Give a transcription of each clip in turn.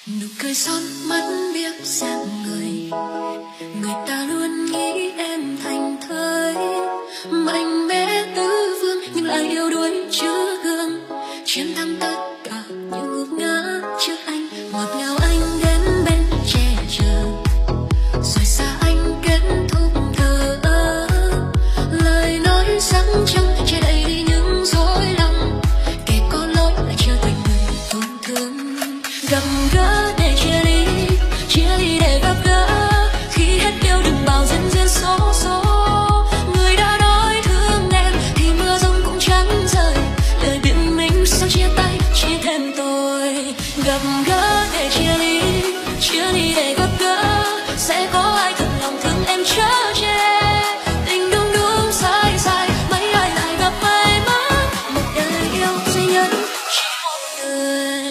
Nụ cười son mắt biết dạng người, người ta luôn nghĩ em thành thơi, mạnh mẽ tứ phương nhưng lại yếu đuối chưa gương, chiến thắng tất cả những ngục ngã trước anh. Ngọt ngào anh đến bên che chở, rồi xa anh kết thúc thờ ơ, lời nói sáng trăng che đậy đi những dối lòng, kẻ có lỗi lại trở thành người tổn thương. Gặp gỡ để chia ly để gặp gỡ, khi hết yêu đừng bảo duyên duyên số số. Người đã nói thương em thì mưa giông cũng chẳng rơi, lời biện minh sao chia tay chỉ thêm tôi. Gặp gỡ để chia ly để gặp gỡ, sẽ có ai thật lòng thương em chở che. Tình đúng đúng sai sai, mấy ai lại gặp may mắn, một đời yêu duy nhất chỉ một người.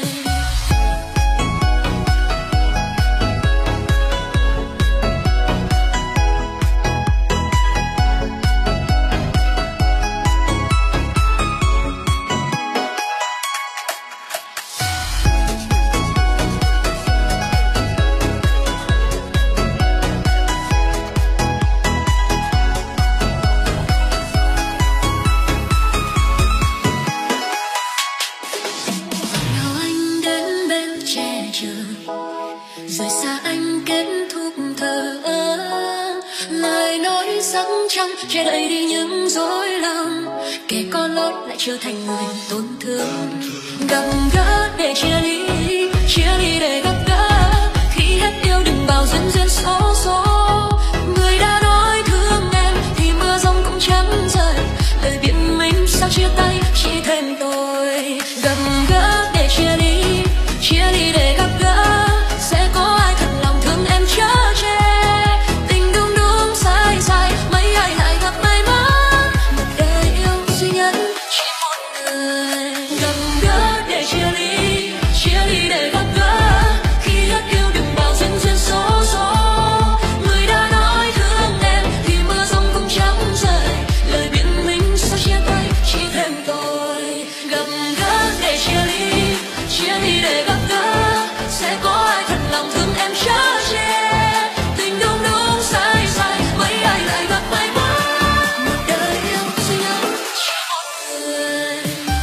Rời xa anh kết thúc thờ ơ, lời nói sắc trong che đậy đi những dối lòng, kẻ có lỗi lại trở thành người tổn thương. Gặp gỡ để chia ly để gặp gỡ, khi hết yêu đừng bảo duyên duyên số số. Người đã nói thương em thì mưa giông cũng chẳng rơi, lời biện minh sao chia tay chỉ thêm tôi. Gặp gỡ để chia ly để gặp gỡ, sẽ có ai thật lòng thương em chở che. Tình đúng đúng sai sai, mấy ai lại gặp may mắn, một đời yêu duy nhất chỉ một người. Gặp gỡ để chia ly để gặp gỡ, khi hết yêu đừng bảo duyên duyên số số. Người đã nói thương em thì mưa giông cũng chẳng rơi, lời biện minh sao chia tay chỉ thêm tôi. Gặp gỡ để chia ly để gặp gỡ, sẽ có ai thật lòng thương em chở che. Tình đúng đúng sai sai, mấy ai lại gặp may mắn, một đời yêu duy nhất chỉ một người.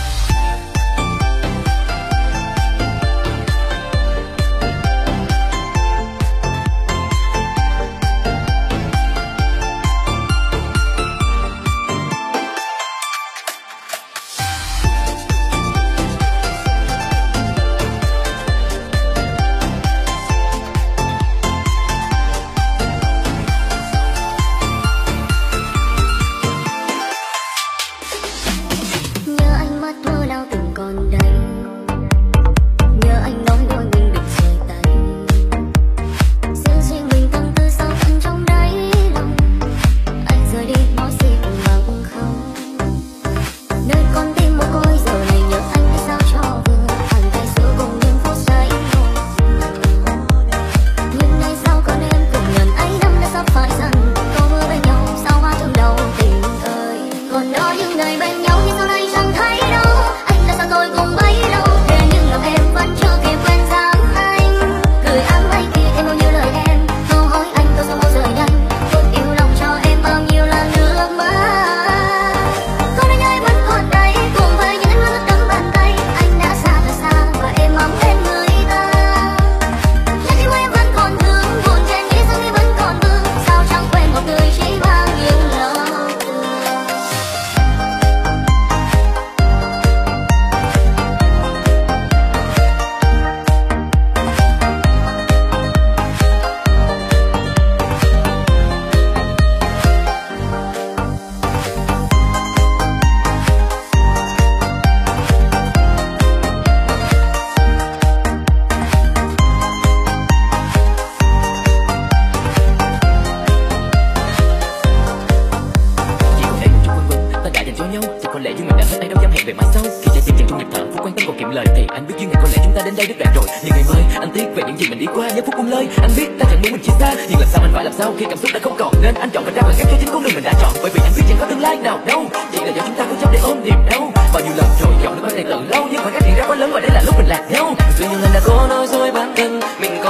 Khi cảm xúc đã không còn nên anh chọn cách ra bằng cách cho chính con đường mình đã chọn, bởi vì anh biết chẳng có tương lai nào đâu, chỉ là do chúng ta có chấp để ôm niềm đau. Bao nhiêu lần rồi chọn được ban này từ lâu, nhưng khoảng cách hiện ra quá lớn và đây là lúc mình lạc nhau. Dường như lần đã có nói dối bản thân,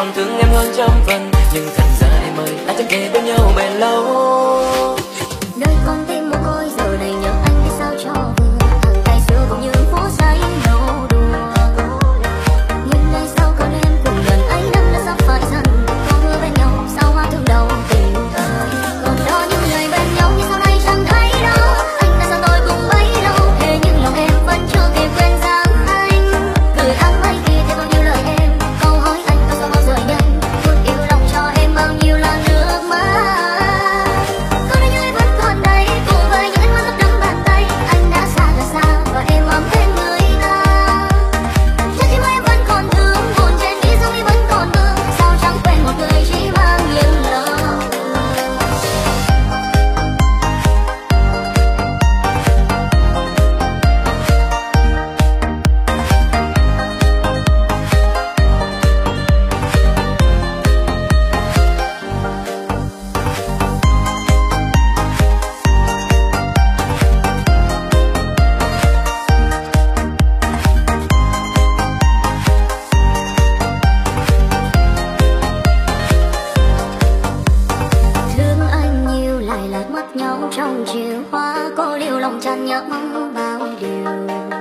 còn thương em hơn trăm phần, nhưng thật ra em ơi đã chẳng kề bên nhau bền lâu. Nơi con tim mồ côi giờ này nhớ anh biết sao cho vừa, thằng ngày xưa cũng như phố say nô đùa. Nhưng ngày sau còn em cùng gần ấy năm đã sắp phải dần, có mưa bên nhau sao hoa thương đầu tình thời. Còn đó những ngày bên nhau như sau này chẳng thấy đâu, anh đã xa tôi cùng bấy lâu, thế nhưng lòng em vẫn chưa kịp quên dáng anh. Gửi áng mây kia thì còn nhiều lời em, câu hỏi anh có sao bao giờ nhanh, muốn yêu lòng cho em bao nhiêu là nước mắt. Trong chiều hoa cô liêu lòng tràn nhớ mong bao điều,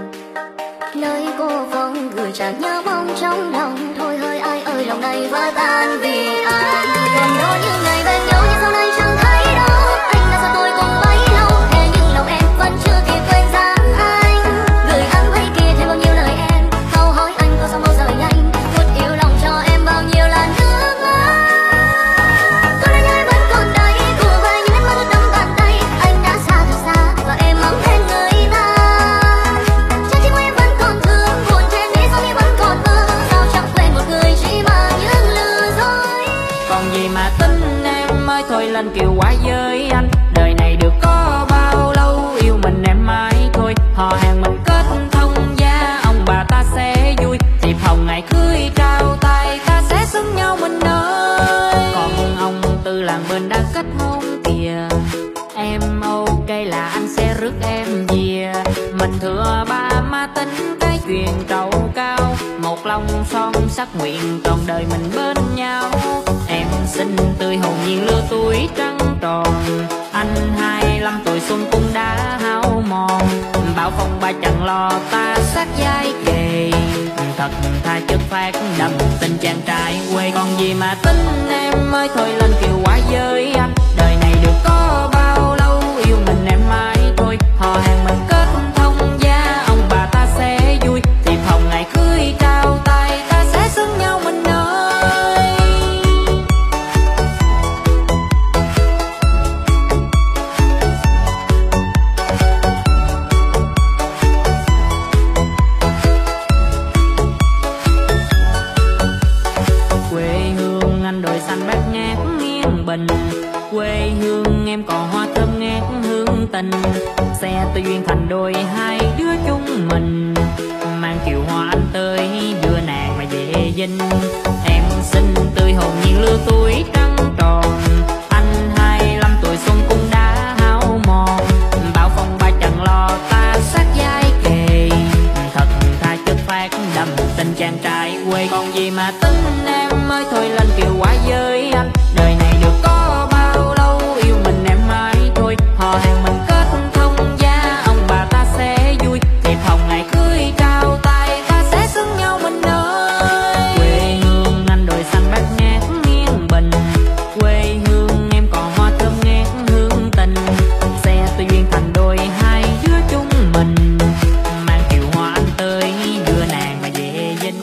nơi cô không gửi chẳng nhớ mong trong lòng thôi hơi ai ơi lòng này vỡ tan vì anh. Còn đó những ngày bên nhau nhưng sau này chẳng thấy đâu, anh đã xa tôi cùng bấy lâu, thế nhưng lòng em vẫn chưa kịp quên dáng anh. Gửi áng mây kia thêm bao nhiêu lời em, câu hỏi anh có sao bao giờ nhanh, muốn yêu lòng cho em bao nhiêu là nước mắt. Có lẽ em vẫn còn đây cùng với những ánh mắt ướt đẫm bàn tay, anh đã xa thật xa và em mong thêm người ta. Trái tim em vẫn còn thương buồn trên nghĩ sao em vẫn còn mơ, sao chẳng quên một người chỉ mang những lừa dối. Còn gì mà tính em ơi thôi lên kiều quá với anh, đời này được có bao lâu yêu mình em mãi thôi. Họ hàng mình kết thông gia ông bà ta sẽ vui, thiệp hồng ngày cưới trao tay ta sẽ xứng nhau mình ơi. Còn ông tư làng bên đã kết hôn kìa, em ok là anh sẽ rước em về. Mình thừa ba má tính cái chuyện trầu cao, một lòng son sắc nguyện trọn đời mình bên nhau. Em xinh tươi hồn nhiên lứa tuổi trắng tròn, anh 25 tuổi xuân cũng đã hao mòn. Bao phong ba chẳng lo ta sát vai kề, thật tha chất phát đậm tình chàng trai quê. Còn gì mà tính em ơi thôi lên kiều quá với anh, đời này được có bao lâu yêu mình em mãi thôi. Họ hàng mình kết thông gia ông bà ta sẽ vui, thiệp hồng ngày cưới trao tay ta sẽ xứng nhau mình ơi. Quê hương anh đồi xanh bát ngát nghiêng bình, quê hương em còn hoa thơm ngát hương tình. Xe tôi duyên thành đôi hai đứa chúng mình, mang kiều hoa anh tới đưa nàng mà về dinh. Em xinh tươi hồn nhiên lứa tuổi trắng tròn, anh 25 tuổi xuân cũng đã hao mòn. Bao phong ba chẳng lo ta sát vai kề, thật tha chất phát đậm tình chàng trai quê. Còn gì mà tính em ơi thôi lên kiều quá với anh, đời này được có bao lâu yêu mình em mãi thôi. Họ hàng mình kết thông gia ông bà ta sẽ vui, thiệp hồng ngày cưới trao tay ta sẽ xứng nhau mình ơi. Quê hương anh đồi xanh bát ngát nghiêng bình, quê hương em còn hoa thơm ngát hương tình. Xe tôi duyên thành đôi hai đứa chúng mình, mang kiều hoa anh tới đưa nàng mà về dinh.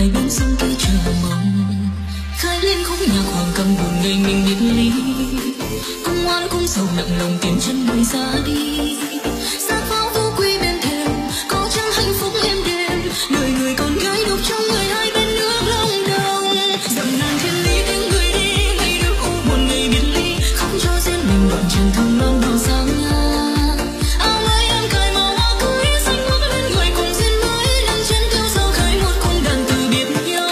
Khai lên khúc nhạc hoàng cầm buồn người mình biệt ly. cùng oan cùng sầu nặng lòng tìm chân người ra đi. Xác pháo phú quý bên thềm, có chẳng hạnh phúc êm đềm, đời người con gái đục trong người hai bên nước lòng đồng. Dầm ngàn thiên lý tiếng người đi, ngày được u buồn ngày biệt ly, không cho riêng mình đoạn trường thầm non đỏ sang nhà. Áo mới em cài màu hoa cưới, xanh bước lên người cùng duyên mới, lần chân theo sau khơi một khung đàn từ biệt nhau.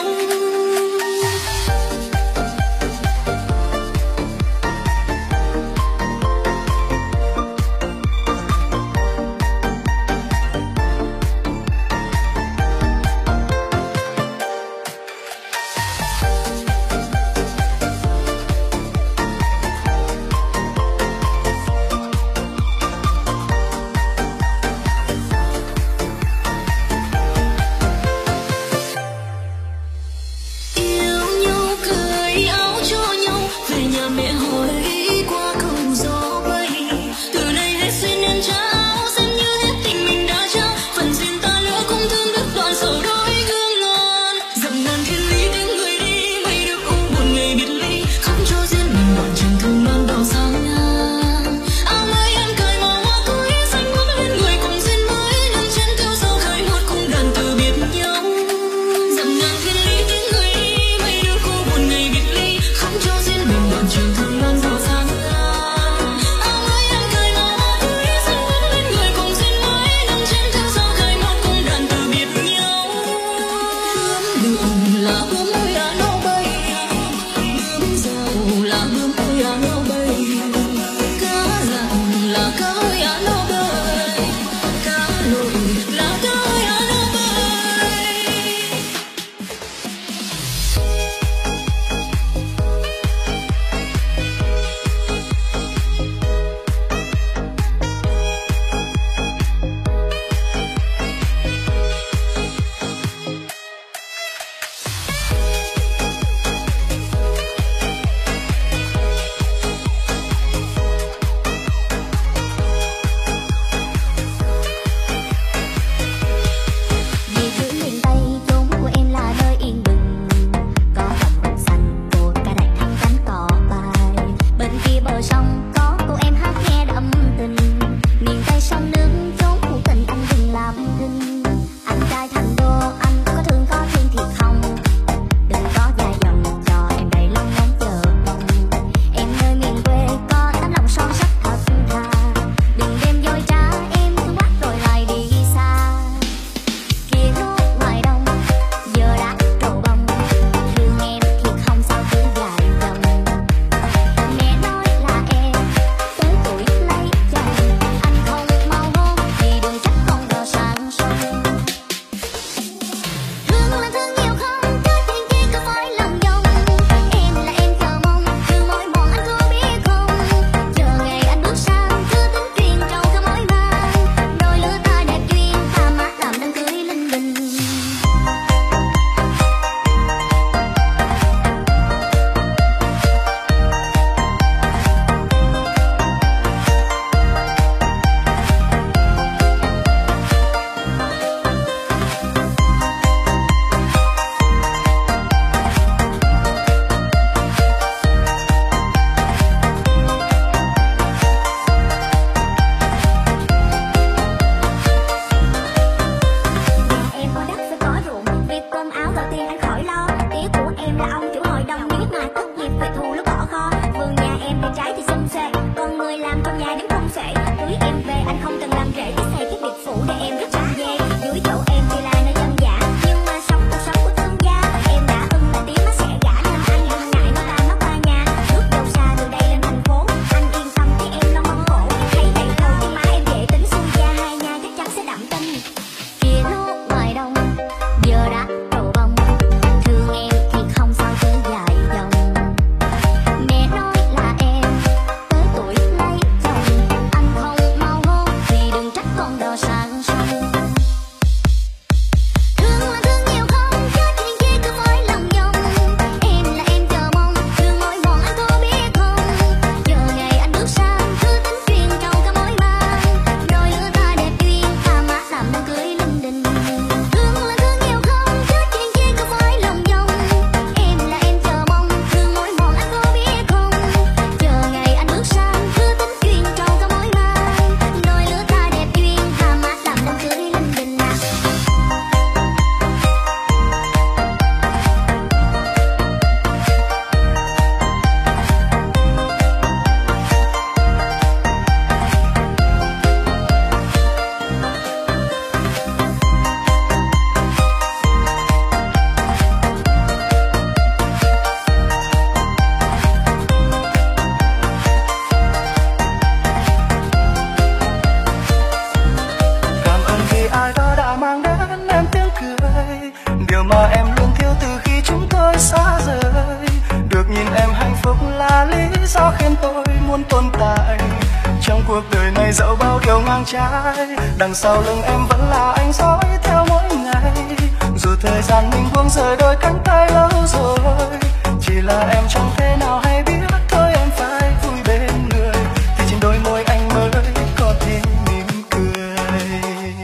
do khiến tôi muốn tồn tại. Trong cuộc đời này dẫu bao điều ngang trái, đằng sau lưng em vẫn là anh dõi theo mỗi ngày. Dù thời gian mình buông rời đôi cánh tay lâu rồi, chỉ là em chẳng thể nào hay biết thôi em phải vui bên người, thì trên đôi môi anh mới có thể mỉm cười.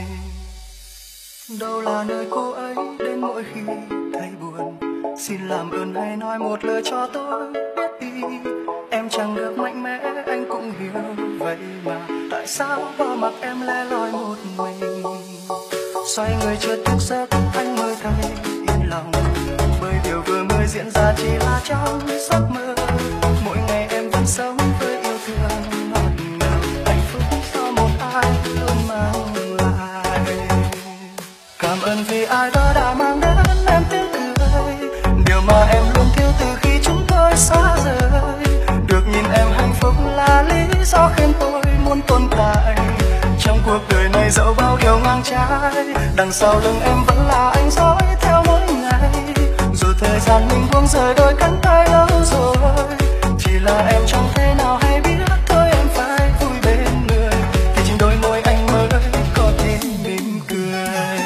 Đâu là nơi cô ấy đến mỗi khi thấy buồn, xin làm ơn hãy nói một lời cho tôi biết đi. Em chẳng được mạnh mẽ anh cũng hiểu vậy mà, tại sao bỏ mặc em lẻ loi một mình. Xoay người chưa thức giấc anh mới thấy yên lòng, bởi điều vừa mới diễn ra chỉ là trong giấc mơ. Mỗi ngày em vẫn sống với yêu thương ngọt ngào, hạnh phúc do một ai luôn mang lại. Cảm ơn vì ai đó đã mang đến em tiếng cười, điều mà em luôn thiếu từ khi chúng tôi xa rời. Được nhìn em hạnh phúc là lý do khiến tôi muốn tồn tại. Trong cuộc đời này dẫu bao điều ngang trái, đằng sau lưng em vẫn là anh dõi theo mỗi ngày. Dù thời gian mình buông rời đôi cánh tay lâu rồi, chỉ là em chẳng thể nào hay biết thôi em phải vui bên người, thì trên đôi môi anh mới có thể mỉm cười.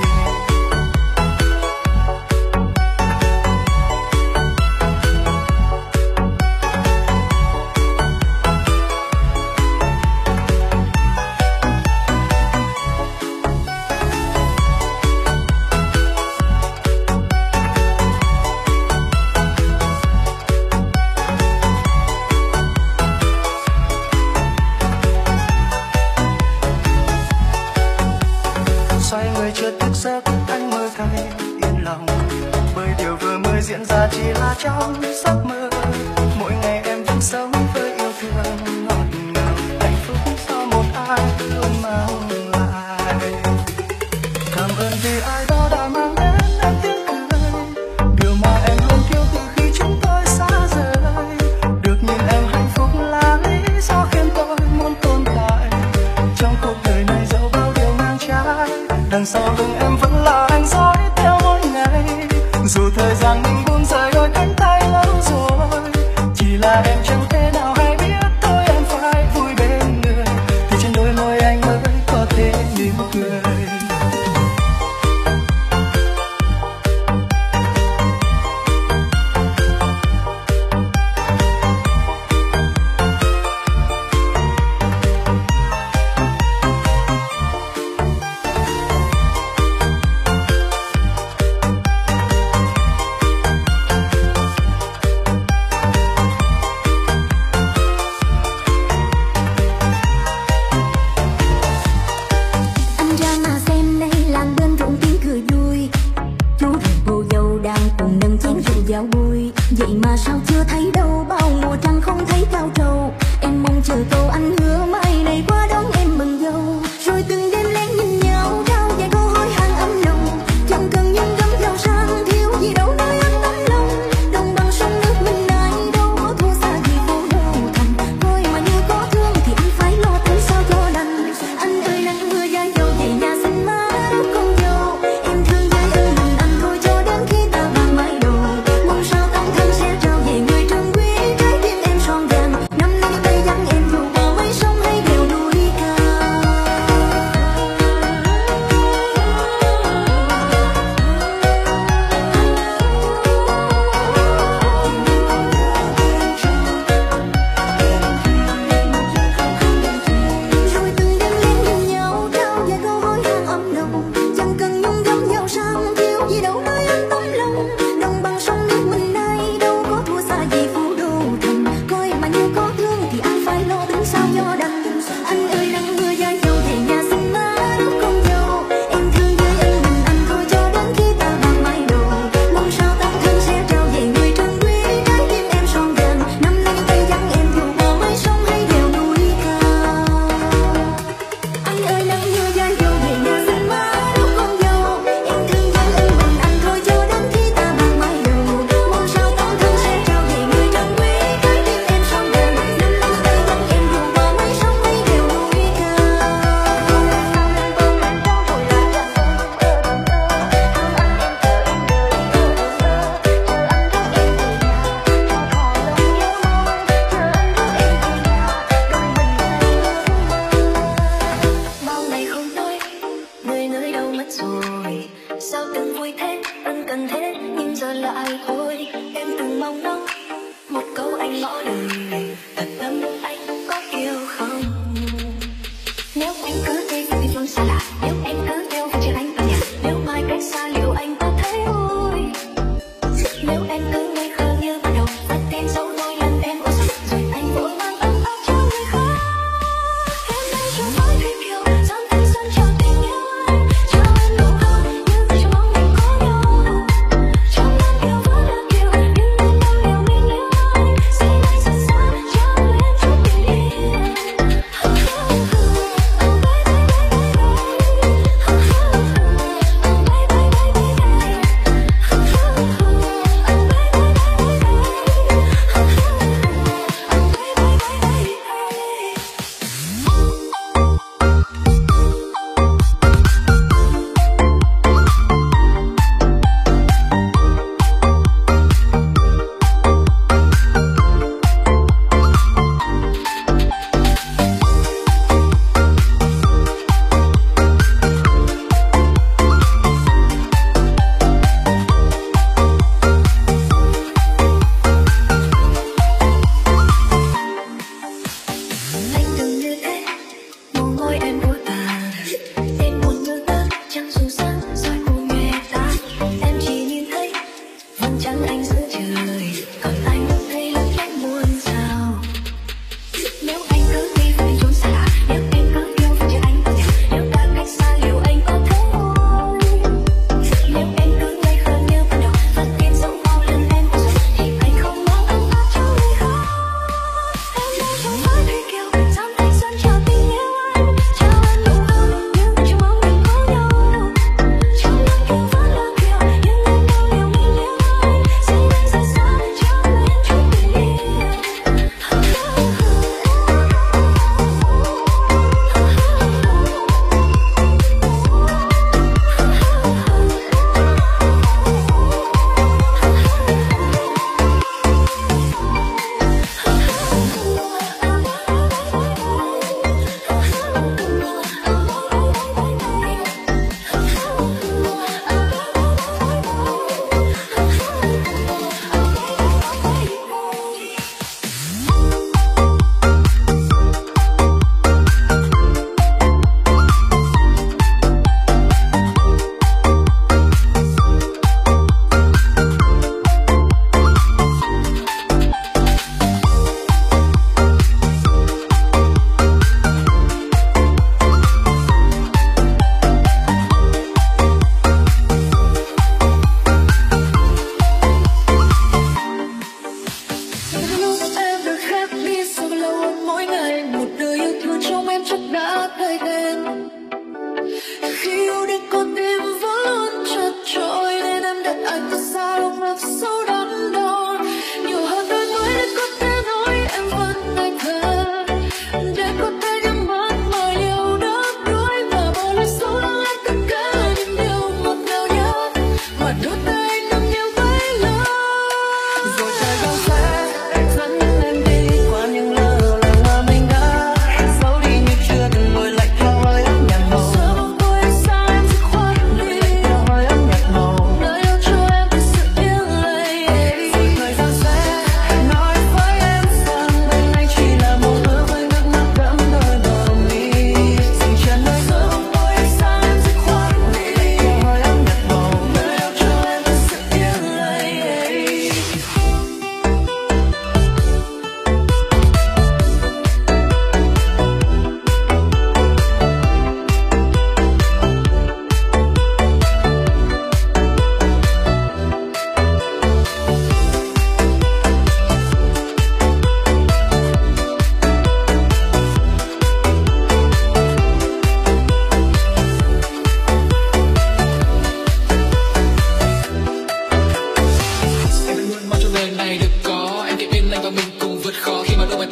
Xoay người chưa thức giấc anh mới thấy yên lòng, bởi điều vừa mới diễn ra chỉ là trong giấc mơ. Mỗi ngày em vẫn sống với yêu thương ngọt ngào, hạnh phúc do một ai luôn mang lại. Cảm ơn vì ai đó đã mang đến em tiếng cười, điều mà em luôn thiếu từ khi chúng tôi xa rời. Được nhìn em hạnh phúc là lý do khiến tôi muốn tồn tại. Trong cuộc đời này dẫu bao điều ngang trái, đằng sau lưng em vẫn là anh dõi theo mỗi ngày. Dù thời gian mình buông rời đôi cánh tay lâu rồi, chỉ là em chẳng thể nào hay biết thôi em phải vui bên người, thì trên đôi môi anh mới có thể mỉm cười.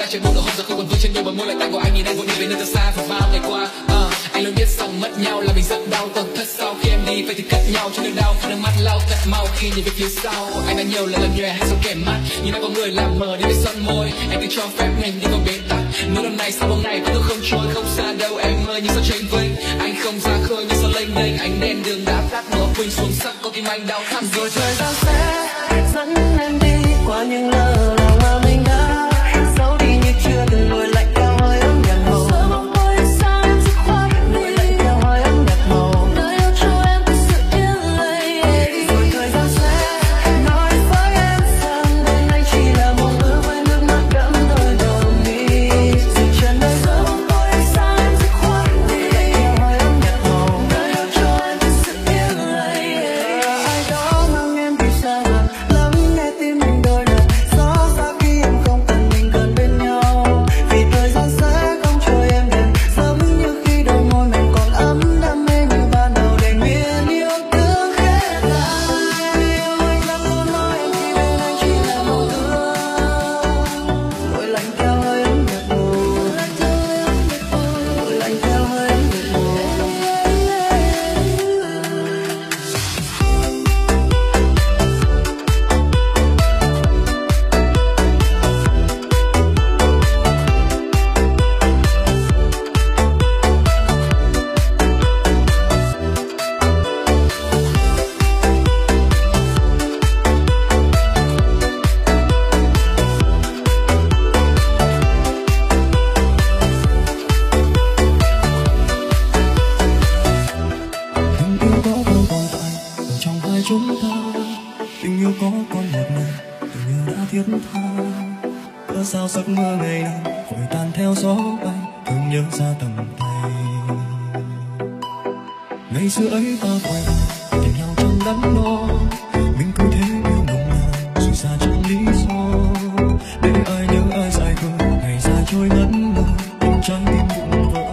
đang chơi buông nụ hôn giờ không còn vương trên đôi bờ môi lại tan của anh nhìn em vội đi về nơi thật xa và bao ngày qua. Anh luôn biết rằng mất nhau là mình rất đau, tổn thất sau khi em đi vậy thì cắt nhau cho nên đau, nước mắt lau thật mau khi nhìn về phía sau. Anh đã nhiều lần nhòe hay giấu kèm mắt, nhưng đã có người làm mờ đi với son môi. Anh tự cho phép mình đi còn bế tắc, nỗi đau này sau bao ngày vẫn không trôi, không xa đâu em ơi, như sao tranh vênh. Anh không ra khơi như sao lênh đênh, anh đen đường đá tắt ngõ quỳnh xuống sắc có tim anh đau thắt. Rồi thời gian sẽ dẫn em đi qua những lỡ lòng mà mình đã giấu đi như chưa từng lùi lạnh theo hơi ấm nhạt màu. Giờ bóng môi xa em dứt khoát Lùi lạnh theo hơi ấm nhạt màu. nơi yêu cho em từ sự yên lặng. Rồi thời gian sẽ nói với em rằng đêm nay chỉ là mộng ước với nước mắt đẫm đôi bờ mi. Dừng chân nơi Giờ bóng môi xa em dứt khoát lùi lạnh theo hơi ấm nhạt màu. nơi yêu cho em từ sự yên lặng. Ai đó mang em đi xa gần, lắng nghe tim mình đôi lần. Xót xa khi em không cần mình gần bên nhau. Vì thời gian sẽ không chờ em đến, giống như khi đôi môi mình còn ấm đam mê như ban đầu. Để nguyện yêu thương hết lại. Yêu anh vẫn luôn nói em khi bên anh chỉ là mộng ước. Lùi lạnh theo hơi ấm nhạt màu. Lùi lạnh theo hơi ấm nhạt màu. Tình yêu có không tồn tại ở trong hai chúng ta. Tình yêu có con một ngày tình yêu đã thiết tha. Cớ sao giấc mơ ngày nào vội tan theo gió bay, thương nhớ ra tầm tay. Ngày xưa ấy ta quay tìm nhau trong đắn đo, mình cứ thế yêu nồng nàn rồi xa chẳng lý do. Để ai nhớ ai dài khờ, ngày dài trôi ngẩn ngơ, tim trái tim vụn vỡ.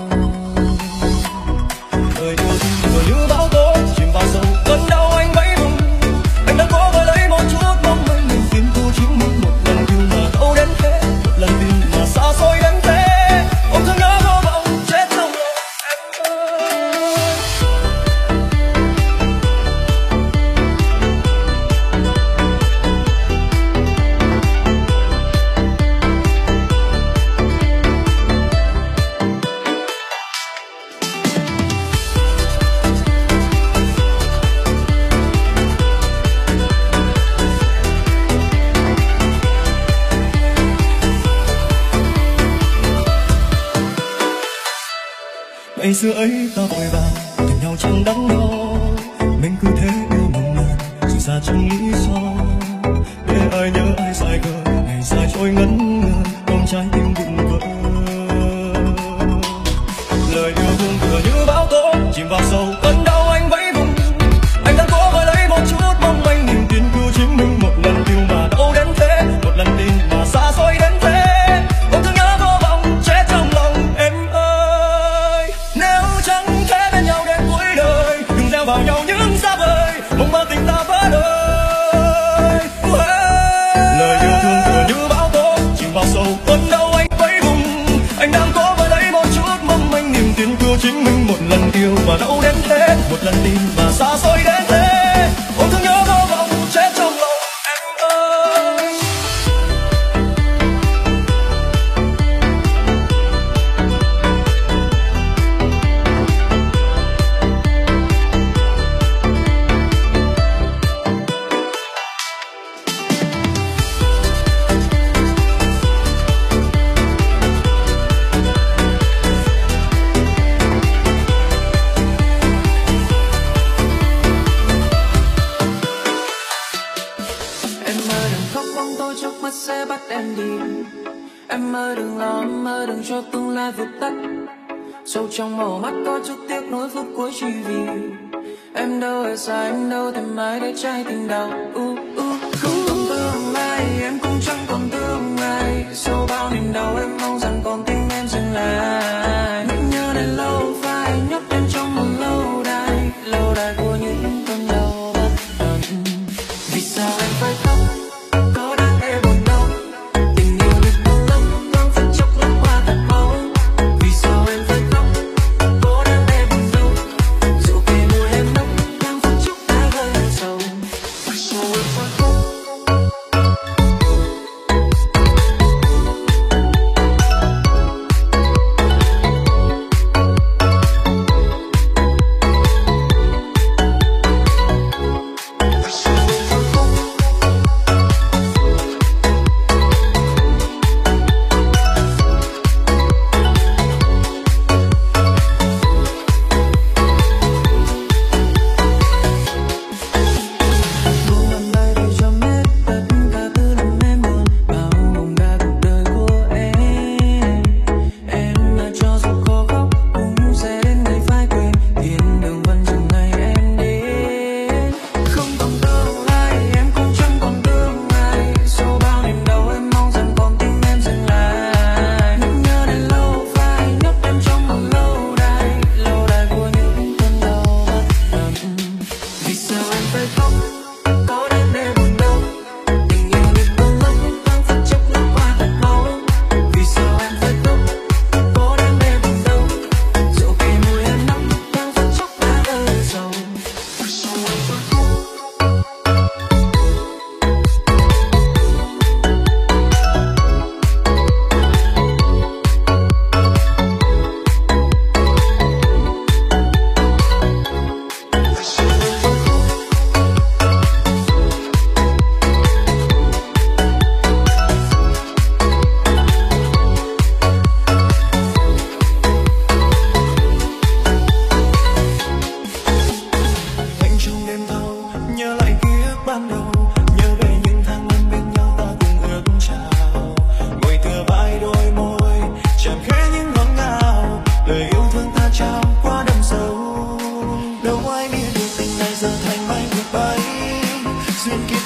Lời yêu thương vừa như bão tố chìm vào sâu cơn đau anh vẫy vùng. Anh đã cố vơi lấy một chút mong manh, niềm tin tu chính mình một lần yêu mà đâu đến thế, một lần tin mà xa xôi đến thế. Ôm thương nhớ vô vọng chết trong lòng em ơi. Ngày xưa ấy ta vội vàng tìm nhau chẳng đắn đo, mình cứ thế yêu nồng nàn rồi xa chẳng lý do. Để ai nhớ ai dài khờ, ngày dài trôi ngẩn ngơ, con trái tim vụn vỡ. Lời yêu thương vừa như bão tố chìm vào sâu cơn đau anh vẫy vùng. Anh đang cố vơi lấy một chút mong manh, niềm tin cứu chính mình một lần yêu mà đâu đến thế, một lần tin mà xa xôi đến thế. Ôm thương nhớ vô vọng chết trong lòng em ơi. Nếu chẳng thể bên nhau đến cuối đời, đừng gieo vào nhau những xa vời, mong mơ tình ta vỡ đời. Lời yêu thương vừa như bão tố chìm vào sâu cơn đau anh vẫy vùng. Anh đang cố vơi lấy một chút mong manh, niềm tin cứu chính mình một lần yêu mà đâu đến thế, một lần tin mà xa xôi đến thế. Ôm thương nhớ vô vọng chết trong lòng em ơi. Em ơi đừng khóc bóng tôi trước mắt sẽ bắt em đi. Em ơi đừng lo, em ơi đừng cho tương lai vụt tắt. Sâu trong màu mắt có chút tiếc nuối phút cuối chỉ vì em đâu ở xa, em đâu thêm ai để trái tim đau. Không còn tương lai, em cũng chẳng còn tương lai. Sau bao niềm đau em mong rằng con tim em dừng lại. Nỗi nhớ này lâu phai nhốt em trong một lâu đài của những cơn đau bất tận. Vì sao em phải khóc, có đáng để buồn đâu. Tình yêu được bao lâu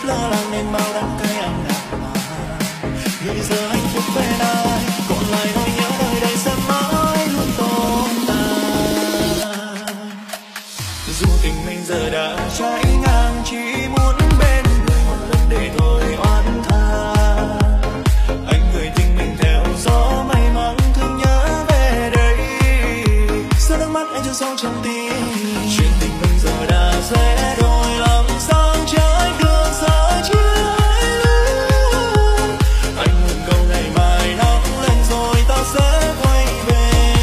lơ là nên bao đắng cay anh nặng mà. Người giờ hạnh phúc bên ai, còn lại nỗi nhớ nơi đây sẽ mãi luôn tồn tại. Dù tình mình giờ đã cháy ngang, chỉ muốn bên người một lần để thôi oán tha. Anh gửi tình mình theo gió may mắn thương nhớ về đây. Sao nước mắt anh chưa sâu trong tim, chuyện tình mình giờ đã sẽ đôi làm sao trái cơn gió chia lứa. Anh muốn câu ngày mai nắng lên rồi ta sẽ quay về.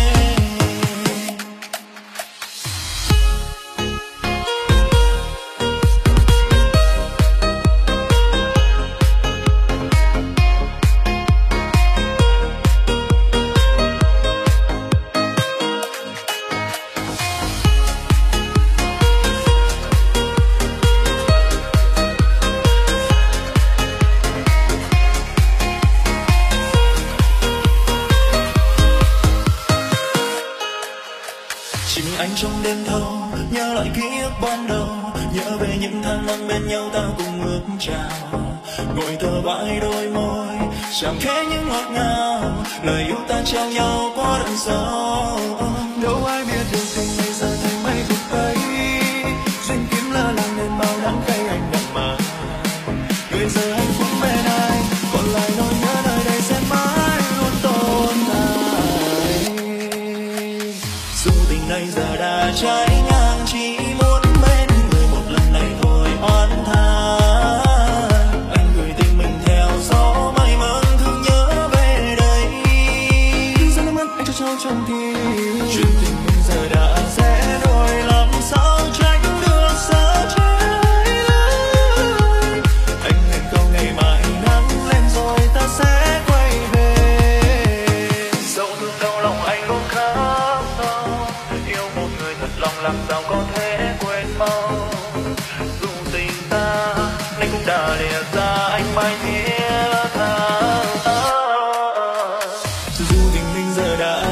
Chỉ mình anh trong đêm thâu nhớ lại ký ức ban đầu, nhớ về những tháng năm bên nhau ta cùng ước chào, ngồi tờ vai đôi môi chạm khẽ những ngọt ngào, lời yêu ta trao nhau có đậm sâu. Đâu ai biết được tình này giờ thành mây vực ấy, duyên kiếm lơ làng nên bao đắng cay anh đậm mà. Người giờ hạnh phúc bên ai, còn lại nỗi nhớ nơi đây sẽ mãi luôn tồn tại. Dù tình này giờ đã cháy ngang, chỉ muốn bên người một lần này thôi oán tha. Anh gửi tình mình theo gió may mắn thương nhớ về đây. Giờ nước mắt anh cho trao trong tim, chuyện tình mình giờ đã sẽ đôi làm sao tránh được sợ trái lối. Anh hẹn câu ngày mai nắng lên rồi ta sẽ quay về. Dẫu thương đau lòng anh luôn khát khao, yêu một người thật lòng làm sao có thể quên mau. Dù tình ta nay cũng đã lìa xa, anh mãi thiết tha. Dù tình mình giờ đã